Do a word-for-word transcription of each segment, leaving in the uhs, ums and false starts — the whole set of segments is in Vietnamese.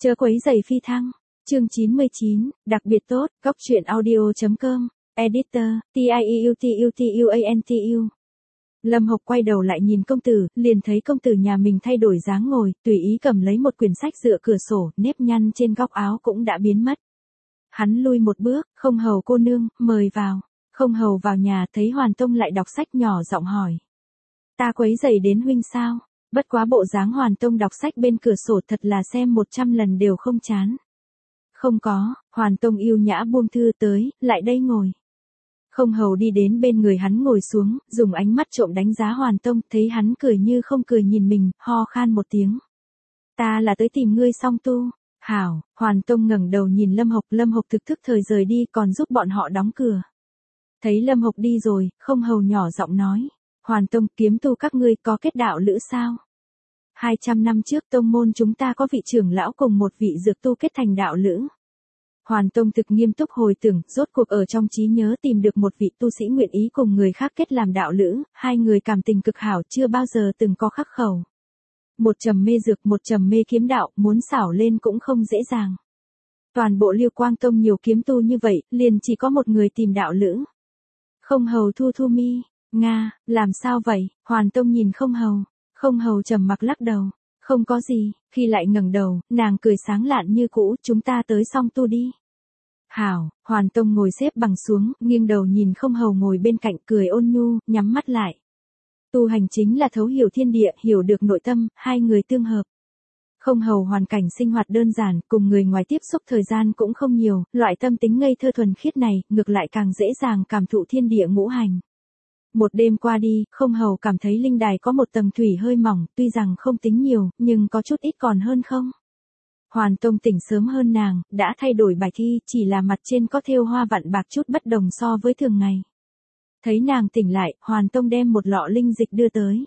Chớ quấy rầy phi thăng. Chương chín mươi chín, đặc biệt tốt, góc truyện audio.com, editor, T I E U T U T U A N T U. Lâm Hộc quay đầu lại nhìn công tử, liền thấy công tử nhà mình thay đổi dáng ngồi, tùy ý cầm lấy một quyển sách dựa cửa sổ, nếp nhăn trên góc áo cũng đã biến mất. Hắn lui một bước, Không Hầu cô nương, mời vào. Không Hầu vào nhà thấy Hoàn Tông lại đọc sách nhỏ giọng hỏi. Ta quấy rầy đến huynh sao? Bất quá bộ dáng Hoàn Tông đọc sách bên cửa sổ thật là xem một trăm lần đều không chán. Không có, Hoàn Tông yêu nhã buông thư tới, lại đây ngồi. Không Hầu đi đến bên người hắn ngồi xuống, dùng ánh mắt trộm đánh giá Hoàn Tông, thấy hắn cười như không cười nhìn mình, ho khan một tiếng. Ta là tới tìm ngươi song tu. Hảo, Hoàn Tông ngẩng đầu nhìn Lâm Hộc, Lâm Hộc thực thức thời rời đi còn giúp bọn họ đóng cửa. Thấy Lâm Hộc đi rồi, Không Hầu nhỏ giọng nói. Hoàn Tông, kiếm tu các ngươi có kết đạo lữ sao? Hai trăm năm trước tông môn chúng ta có vị trưởng lão cùng một vị dược tu kết thành đạo lữ. Hoàn Tông thực nghiêm túc hồi tưởng, rốt cuộc ở trong trí nhớ tìm được một vị tu sĩ nguyện ý cùng người khác kết làm đạo lữ, hai người cảm tình cực hảo chưa bao giờ từng có khắc khẩu. Một trầm mê dược, một trầm mê kiếm đạo, muốn xảo lên cũng không dễ dàng. Toàn bộ Liêu Quang Tông nhiều kiếm tu như vậy, liền chỉ có một người tìm đạo lữ. Không Hầu thu thu mi, Nga, làm sao vậy? Hoàn Tông nhìn Không Hầu. Không Hầu trầm mặc lắc đầu. Không có gì, khi lại ngẩng đầu, nàng cười sáng lạn như cũ, chúng ta tới song tu đi. Hảo, Hoàn Tông ngồi xếp bằng xuống, nghiêng đầu nhìn Không Hầu ngồi bên cạnh cười ôn nhu, nhắm mắt lại. Tu hành chính là thấu hiểu thiên địa, hiểu được nội tâm, hai người tương hợp. Không Hầu hoàn cảnh sinh hoạt đơn giản, cùng người ngoài tiếp xúc thời gian cũng không nhiều, loại tâm tính ngây thơ thuần khiết này, ngược lại càng dễ dàng cảm thụ thiên địa ngũ hành. Một đêm qua đi, Không Hầu cảm thấy linh đài có một tầng thủy hơi mỏng, tuy rằng không tính nhiều, nhưng có chút ít còn hơn không. Hoàn Tông tỉnh sớm hơn nàng, đã thay đổi bài thi, chỉ là mặt trên có thêu hoa vặn bạc chút bất đồng so với thường ngày. Thấy nàng tỉnh lại, Hoàn Tông đem một lọ linh dịch đưa tới.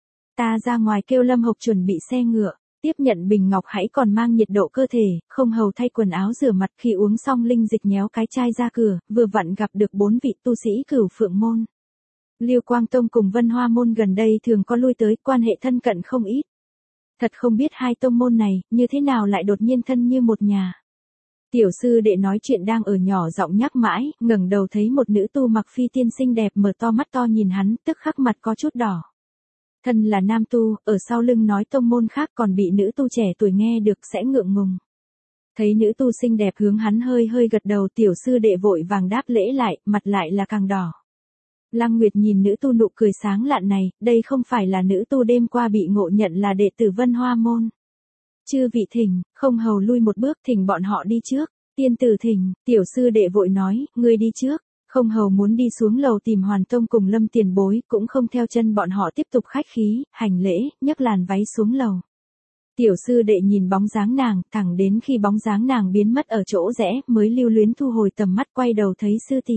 Ta ra ngoài kêu Lâm Hộc chuẩn bị xe ngựa, tiếp nhận bình ngọc hãy còn mang nhiệt độ cơ thể, Không Hầu thay quần áo rửa mặt khi uống xong linh dịch nhéo cái chai ra cửa, vừa vặn gặp được bốn vị tu sĩ Cửu Phượng môn. Liêu Quang Tông cùng Vân Hoa môn gần đây thường có lui tới, quan hệ thân cận không ít. Thật không biết hai tông môn này, như thế nào lại đột nhiên thân như một nhà. Tiểu sư đệ nói chuyện đang ở nhỏ giọng nhắc mãi, ngẩng đầu thấy một nữ tu mặc phi tiên xinh đẹp mở to mắt to nhìn hắn, tức khắc mặt có chút đỏ. Thân là nam tu, ở sau lưng nói tông môn khác còn bị nữ tu trẻ tuổi nghe được sẽ ngượng ngùng. Thấy nữ tu xinh đẹp hướng hắn hơi hơi gật đầu, tiểu sư đệ vội vàng đáp lễ lại, mặt lại là càng đỏ. Lăng Nguyệt nhìn nữ tu nụ cười sáng lạn này, đây không phải là nữ tu đêm qua bị ngộ nhận là đệ tử Vân Hoa môn. Chư vị thỉnh, Không Hầu lui một bước, thỉnh bọn họ đi trước. Tiên tử thỉnh, tiểu sư đệ vội nói, ngươi đi trước. Không Hầu muốn đi xuống lầu tìm Hoàn Tông cùng Lâm tiền bối, cũng không theo chân bọn họ tiếp tục khách khí, hành lễ, nhấc làn váy xuống lầu. Tiểu sư đệ nhìn bóng dáng nàng, thẳng đến khi bóng dáng nàng biến mất ở chỗ rẽ, mới lưu luyến thu hồi tầm mắt quay đầu thấy sư tỷ.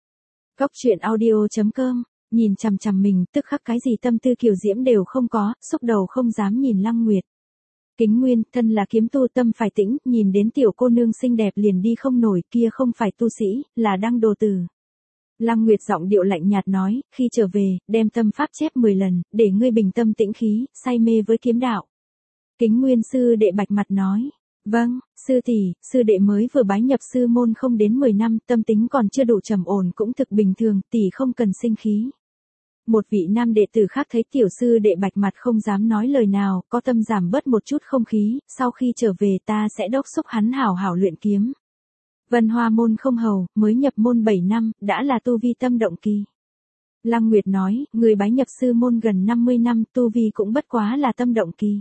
Góc truyện audio.com, nhìn chằm chằm mình, tức khắc cái gì tâm tư kiều diễm đều không có, xúc đầu không dám nhìn Lăng Nguyệt. Kính Nguyên, thân là kiếm tu tâm phải tĩnh, nhìn đến tiểu cô nương xinh đẹp liền đi không nổi, kia không phải tu sĩ, là đăng đồ tử. Lăng Nguyệt giọng điệu lạnh nhạt nói, khi trở về, đem tâm pháp chép mười lần, để ngươi bình tâm tĩnh khí, say mê với kiếm đạo. Kính Nguyên sư đệ bạch mặt nói. Vâng, sư tỷ, sư đệ mới vừa bái nhập sư môn không đến mười năm, tâm tính còn chưa đủ trầm ổn cũng thực bình thường, tỷ không cần sinh khí. Một vị nam đệ tử khác thấy tiểu sư đệ bạch mặt không dám nói lời nào, có tâm giảm bớt một chút không khí, sau khi trở về ta sẽ đốc xúc hắn hảo hảo luyện kiếm. Vân Hoa môn Không Hầu, mới nhập môn bảy năm, đã là tu vi tâm động kỳ. Lăng Nguyệt nói, người bái nhập sư môn gần năm mươi năm, tu vi cũng bất quá là tâm động kỳ.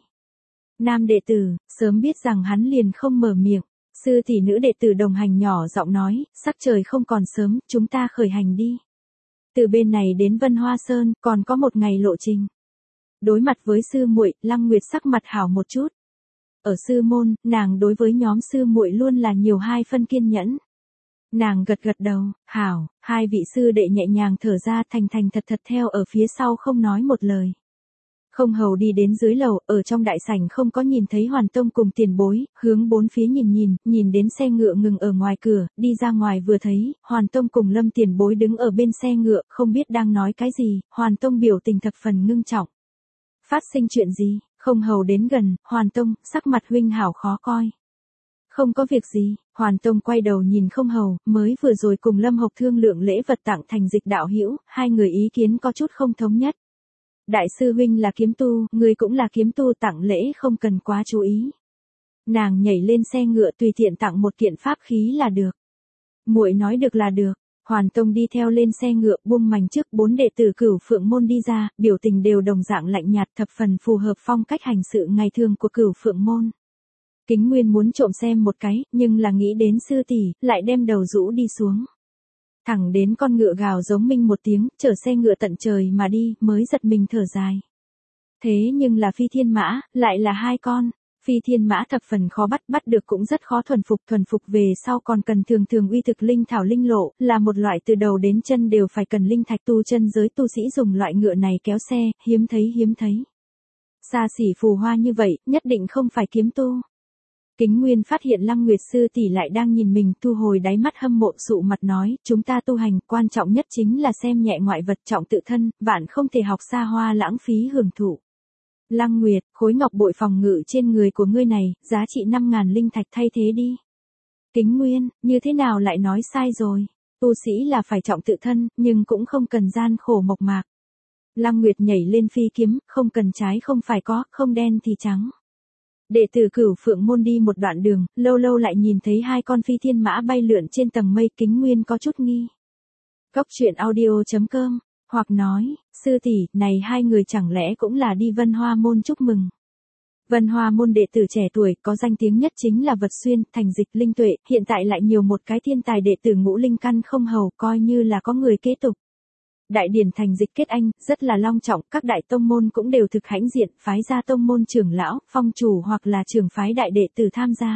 Nam đệ tử, sớm biết rằng hắn liền không mở miệng. Sư tỷ nữ đệ tử đồng hành nhỏ giọng nói, sắc trời không còn sớm, chúng ta khởi hành đi. Từ bên này đến Vân Hoa Sơn, còn có một ngày lộ trình. Đối mặt với sư muội, Lăng Nguyệt sắc mặt hảo một chút. Ở sư môn, nàng đối với nhóm sư muội luôn là nhiều hai phân kiên nhẫn. Nàng gật gật đầu, hảo, hai vị sư đệ nhẹ nhàng thở ra thành thành thật thật theo ở phía sau không nói một lời. Không Hầu đi đến dưới lầu, ở trong đại sảnh không có nhìn thấy Hoàn Tông cùng tiền bối, hướng bốn phía nhìn nhìn, nhìn đến xe ngựa ngừng ở ngoài cửa, đi ra ngoài vừa thấy, Hoàn Tông cùng Lâm tiền bối đứng ở bên xe ngựa, không biết đang nói cái gì, Hoàn Tông biểu tình thập phần ngưng trọng. Phát sinh chuyện gì? Không Hầu đến gần, Hoàn Tông, sắc mặt huynh hảo khó coi. Không có việc gì, Hoàn Tông quay đầu nhìn Không Hầu, mới vừa rồi cùng Lâm Hộc thương lượng lễ vật tặng Thành Dịch đạo hữu, hai người ý kiến có chút không thống nhất. Đại sư huynh là kiếm tu, người cũng là kiếm tu, tặng lễ không cần quá chú ý. Nàng nhảy lên xe ngựa tùy tiện tặng một kiện pháp khí là được. Muội nói được là được. Hoàn Tông đi theo lên xe ngựa, buông mành trước, bốn đệ tử Cửu Phượng môn đi ra, biểu tình đều đồng dạng lạnh nhạt, thập phần phù hợp phong cách hành sự ngày thường của Cửu Phượng môn. Kính Nguyên muốn trộm xem một cái, nhưng là nghĩ đến sư tỷ, lại đem đầu rũ đi xuống. Thẳng đến con ngựa gào giống minh một tiếng, chở xe ngựa tận trời mà đi, mới giật mình thở dài. Thế nhưng là phi thiên mã, lại là hai con. Phi thiên mã thập phần khó bắt, bắt được cũng rất khó thuần phục, thuần phục về sau còn cần thường thường uy thực linh thảo linh lộ, là một loại từ đầu đến chân đều phải cần linh thạch, tu chân giới tu sĩ dùng loại ngựa này kéo xe, hiếm thấy hiếm thấy. Xa xỉ phù hoa như vậy, nhất định không phải kiếm tu. Kính Nguyên phát hiện Lăng Nguyệt sư tỷ lại đang nhìn mình, thu hồi đáy mắt hâm mộ, sụ mặt nói, chúng ta tu hành, quan trọng nhất chính là xem nhẹ ngoại vật, trọng tự thân, vạn không thể học xa hoa lãng phí hưởng thụ. Lăng Nguyệt, khối ngọc bội phòng ngự trên người của ngươi này, giá trị năm ngàn linh thạch thay thế đi. Kính Nguyên, như thế nào lại nói sai rồi? Tu sĩ là phải trọng tự thân, nhưng cũng không cần gian khổ mộc mạc. Lăng Nguyệt nhảy lên phi kiếm, không cần trái không phải có, không đen thì trắng. Đệ tử Cửu Phượng môn đi một đoạn đường, lâu lâu lại nhìn thấy hai con phi thiên mã bay lượn trên tầng mây, Kính Nguyên có chút nghi. Cốc truyện audio chấm com, hoặc nói, sư tỷ, này hai người chẳng lẽ cũng là đi Vân Hoa môn chúc mừng. Vân Hoa môn đệ tử trẻ tuổi, có danh tiếng nhất chính là Vật Xuyên, Thành Dịch, Linh Tuệ, hiện tại lại nhiều một cái thiên tài đệ tử Ngũ Linh Căn Không Hầu, coi như là có người kế tục. Đại điển Thành Dịch kết anh, rất là long trọng, các đại tông môn cũng đều thực hãnh diện, phái ra tông môn trưởng lão, phong chủ hoặc là trưởng phái đại đệ tử tham gia.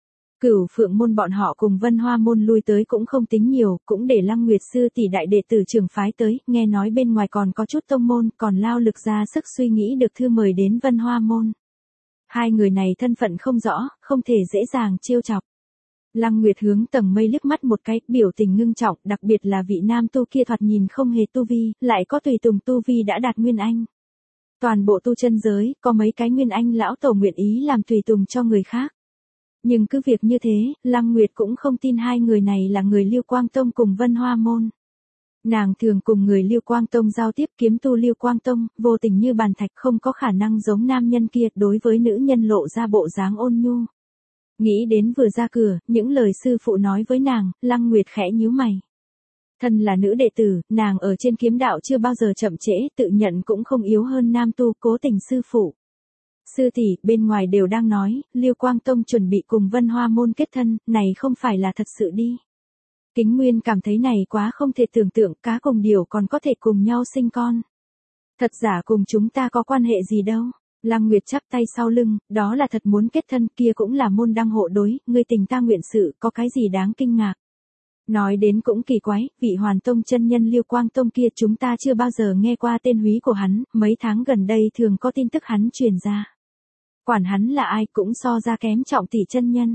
Cửu Phượng môn bọn họ cùng Vân Hoa môn lui tới cũng không tính nhiều, cũng để Lăng Nguyệt sư tỷ đại đệ tử trưởng phái tới, nghe nói bên ngoài còn có chút tông môn, còn lao lực ra sức suy nghĩ được thư mời đến Vân Hoa môn. Hai người này thân phận không rõ, không thể dễ dàng trêu chọc. Lăng Nguyệt hướng tầng mây liếc mắt một cái, biểu tình ngưng trọng, đặc biệt là vị nam tu kia thoạt nhìn không hề tu vi, lại có tùy tùng tu vi đã đạt nguyên anh. Toàn bộ tu chân giới, có mấy cái nguyên anh lão tổ nguyện ý làm tùy tùng cho người khác. Nhưng cứ việc như thế, Lăng Nguyệt cũng không tin hai người này là người Liêu Quang Tông cùng Vân Hoa môn. Nàng thường cùng người Liêu Quang Tông giao tiếp, kiếm tu Liêu Quang Tông, vô tình như bàn thạch, không có khả năng giống nam nhân kia, đối với nữ nhân lộ ra bộ dáng ôn nhu. Nghĩ đến vừa ra cửa, những lời sư phụ nói với nàng, Lăng Nguyệt khẽ nhíu mày. Thân là nữ đệ tử, nàng ở trên kiếm đạo chưa bao giờ chậm trễ, tự nhận cũng không yếu hơn nam tu, cố tình sư phụ. Sư tỷ, bên ngoài đều đang nói, Liêu Quang Tông chuẩn bị cùng Vân Hoa môn kết thân, này không phải là thật sự đi. Kính Nguyên cảm thấy này quá không thể tưởng tượng, cá cùng điểu còn có thể cùng nhau sinh con. Thật giả cùng chúng ta có quan hệ gì đâu. Lăng Nguyệt chắp tay sau lưng, đó là thật muốn kết thân, kia cũng là môn đăng hộ đối, ngươi tình ta nguyện sự, có cái gì đáng kinh ngạc. Nói đến cũng kỳ quái, vị Hoàn Tông chân nhân Liêu Quang Tông kia chúng ta chưa bao giờ nghe qua tên húy của hắn, mấy tháng gần đây thường có tin tức hắn truyền ra. Quản hắn là ai cũng so ra kém Trọng tỷ chân nhân.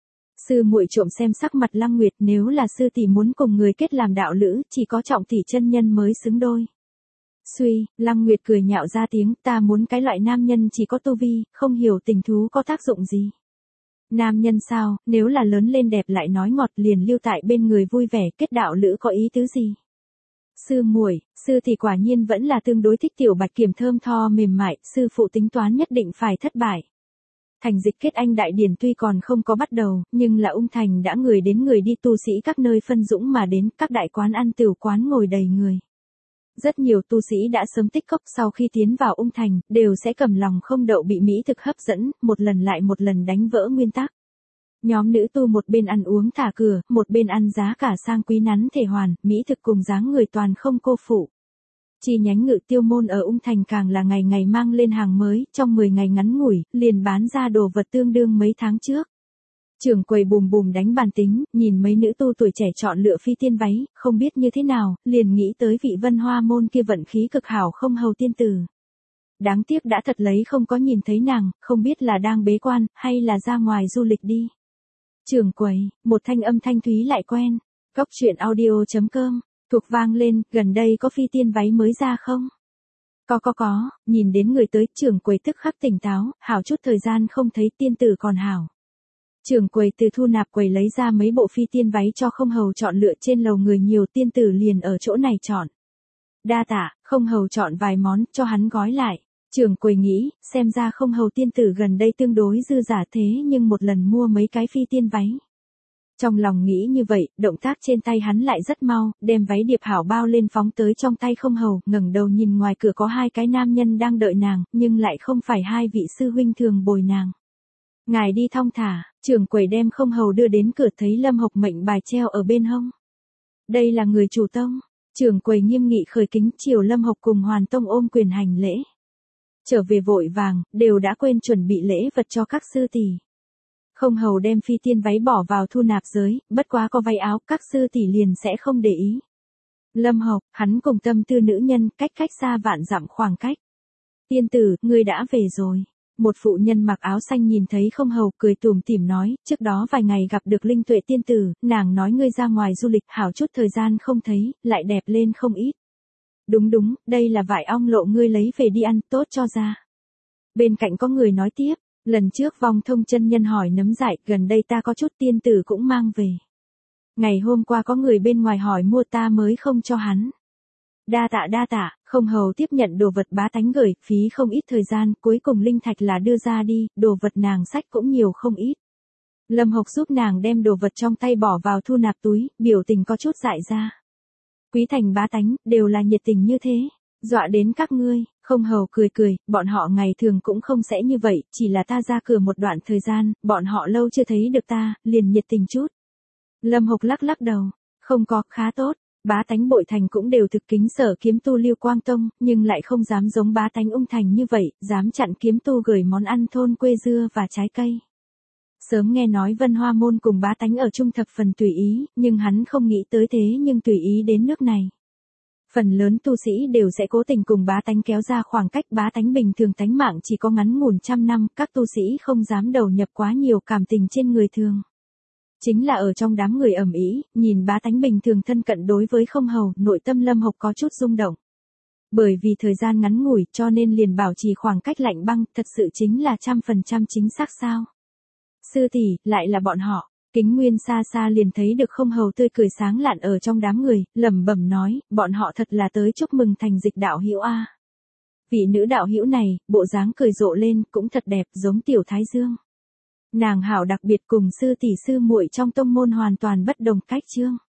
Sư muội trộm xem sắc mặt Lăng Nguyệt, nếu là sư tỷ muốn cùng người kết làm đạo lữ, chỉ có Trọng tỷ chân nhân mới xứng đôi. Suy, Lăng Nguyệt cười nhạo ra tiếng, ta muốn cái loại nam nhân chỉ có tu vi, không hiểu tình thú có tác dụng gì. Nam nhân sao, nếu là lớn lên đẹp lại nói ngọt liền lưu tại bên người vui vẻ, kết đạo lữ có ý tứ gì? Sư muội, sư thì quả nhiên vẫn là tương đối thích tiểu bạch kiểm thơm tho mềm mại, sư phụ tính toán nhất định phải thất bại. Thành Dịch kết anh đại điển tuy còn không có bắt đầu, nhưng là Ung Thành đã người đến người đi, tu sĩ các nơi phân dũng mà đến, các đại quán ăn tửu quán ngồi đầy người. Rất nhiều tu sĩ đã sớm tích cốc, sau khi tiến vào Ung Thành, đều sẽ cầm lòng không đậu bị mỹ thực hấp dẫn, một lần lại một lần đánh vỡ nguyên tắc. Nhóm nữ tu một bên ăn uống thả cửa, một bên ăn giá cả sang quý nắn thể hoàn, mỹ thực cùng dáng người toàn không cô phụ. Chi nhánh Ngự Tiêu môn ở Ung Thành càng là ngày ngày mang lên hàng mới, trong mười ngày ngắn ngủi, liền bán ra đồ vật tương đương mấy tháng trước. Trưởng quầy bùm bùm đánh bàn tính, nhìn mấy nữ tu tuổi trẻ chọn lựa phi tiên váy, không biết như thế nào, liền nghĩ tới vị Vân Hoa môn kia vận khí cực hảo không hầu tiên tử. Đáng tiếc đã thật lấy không có nhìn thấy nàng, không biết là đang bế quan, hay là ra ngoài du lịch đi. Trưởng quầy, một thanh âm thanh thúy lại quen. Cốc truyện audio chấm com, thuộc vang lên, gần đây có phi tiên váy mới ra không? Có có có, nhìn đến người tới, trưởng quầy tức khắc tỉnh táo, hảo chút thời gian không thấy tiên tử còn hảo. Trưởng quầy từ thu nạp quầy lấy ra mấy bộ phi tiên váy cho không hầu chọn lựa, trên lầu người nhiều tiên tử liền ở chỗ này chọn. Đa tạ, không hầu chọn vài món cho hắn gói lại. Trưởng quầy nghĩ, xem ra không hầu tiên tử gần đây tương đối dư giả thế nhưng một lần mua mấy cái phi tiên váy. Trong lòng nghĩ như vậy, động tác trên tay hắn lại rất mau, đem váy điệp hảo bao lên phóng tới trong tay không hầu, ngẩng đầu nhìn ngoài cửa có hai cái nam nhân đang đợi nàng, nhưng lại không phải hai vị sư huynh thường bồi nàng. Ngài đi thong thả, trưởng quầy đem không hầu đưa đến cửa, thấy Lâm Hộc mệnh bài treo ở bên hông. Đây là người chủ tông, trưởng quầy nghiêm nghị khởi kính chiều Lâm Hộc cùng Hoàn Tông ôm quyền hành lễ. Trở về vội vàng, đều đã quên chuẩn bị lễ vật cho các sư tỷ. Không hầu đem phi tiên váy bỏ vào thu nạp giới, bất quá có váy áo, các sư tỷ liền sẽ không để ý. Lâm Hộc, hắn cùng tâm tư nữ nhân, cách cách xa vạn dặm khoảng cách. Tiên tử, ngươi đã về rồi. Một phụ nhân mặc áo xanh nhìn thấy không hầu, cười tủm tỉm nói, trước đó vài ngày gặp được Linh Tuệ tiên tử, nàng nói ngươi ra ngoài du lịch, hảo chút thời gian không thấy, lại đẹp lên không ít. Đúng đúng, đây là vải ong lộ ngươi lấy về đi ăn, tốt cho da. Bên cạnh có người nói tiếp, lần trước Vong Thông chân nhân hỏi nấm dại, gần đây ta có chút tiên tử cũng mang về. Ngày hôm qua có người bên ngoài hỏi mua ta mới không cho hắn. Đa tạ đa tạ, không hầu tiếp nhận đồ vật bá tánh gửi, phí không ít thời gian, cuối cùng linh thạch là đưa ra đi, đồ vật nàng sách cũng nhiều không ít. Lâm Hộc giúp nàng đem đồ vật trong tay bỏ vào thu nạp túi, biểu tình có chút dại ra. Quý thành bá tánh, đều là nhiệt tình như thế, dọa đến các ngươi. Không hầu cười cười, bọn họ ngày thường cũng không sẽ như vậy, chỉ là ta ra cửa một đoạn thời gian, bọn họ lâu chưa thấy được ta, liền nhiệt tình chút. Lâm Hộc lắc lắc đầu, không có, khá tốt, bá tánh bội thành cũng đều thực kính sở kiếm tu Lưu Quang Tông, nhưng lại không dám giống bá tánh ung thành như vậy, dám chặn kiếm tu gửi món ăn thôn quê dưa và trái cây. Sớm nghe nói Vân Hoa Môn cùng bá tánh ở chung thập phần tùy ý, nhưng hắn không nghĩ tới thế nhưng tùy ý đến nước này. Phần lớn tu sĩ đều sẽ cố tình cùng bá tánh kéo ra khoảng cách, bá tánh bình thường tánh mạng chỉ có ngắn ngủn trăm năm, các tu sĩ không dám đầu nhập quá nhiều cảm tình trên người thường. Chính là ở trong đám người ầm ĩ, nhìn bá tánh bình thường thân cận đối với không hầu, nội tâm Lâm Hộc có chút rung động. Bởi vì thời gian ngắn ngủi cho nên liền bảo trì khoảng cách lạnh băng, thật sự chính là trăm phần trăm chính xác sao. Sư tỷ, lại là bọn họ. Kính Nguyên xa xa liền thấy được không hầu tươi cười sáng lạn ở trong đám người, lẩm bẩm nói, bọn họ thật là tới chúc mừng thành dịch đạo hữu a. Vị nữ đạo hữu này, bộ dáng cười rộ lên, cũng thật đẹp, giống tiểu thái dương. Nàng hảo đặc biệt cùng sư tỷ sư muội trong tông môn hoàn toàn bất đồng cách chương.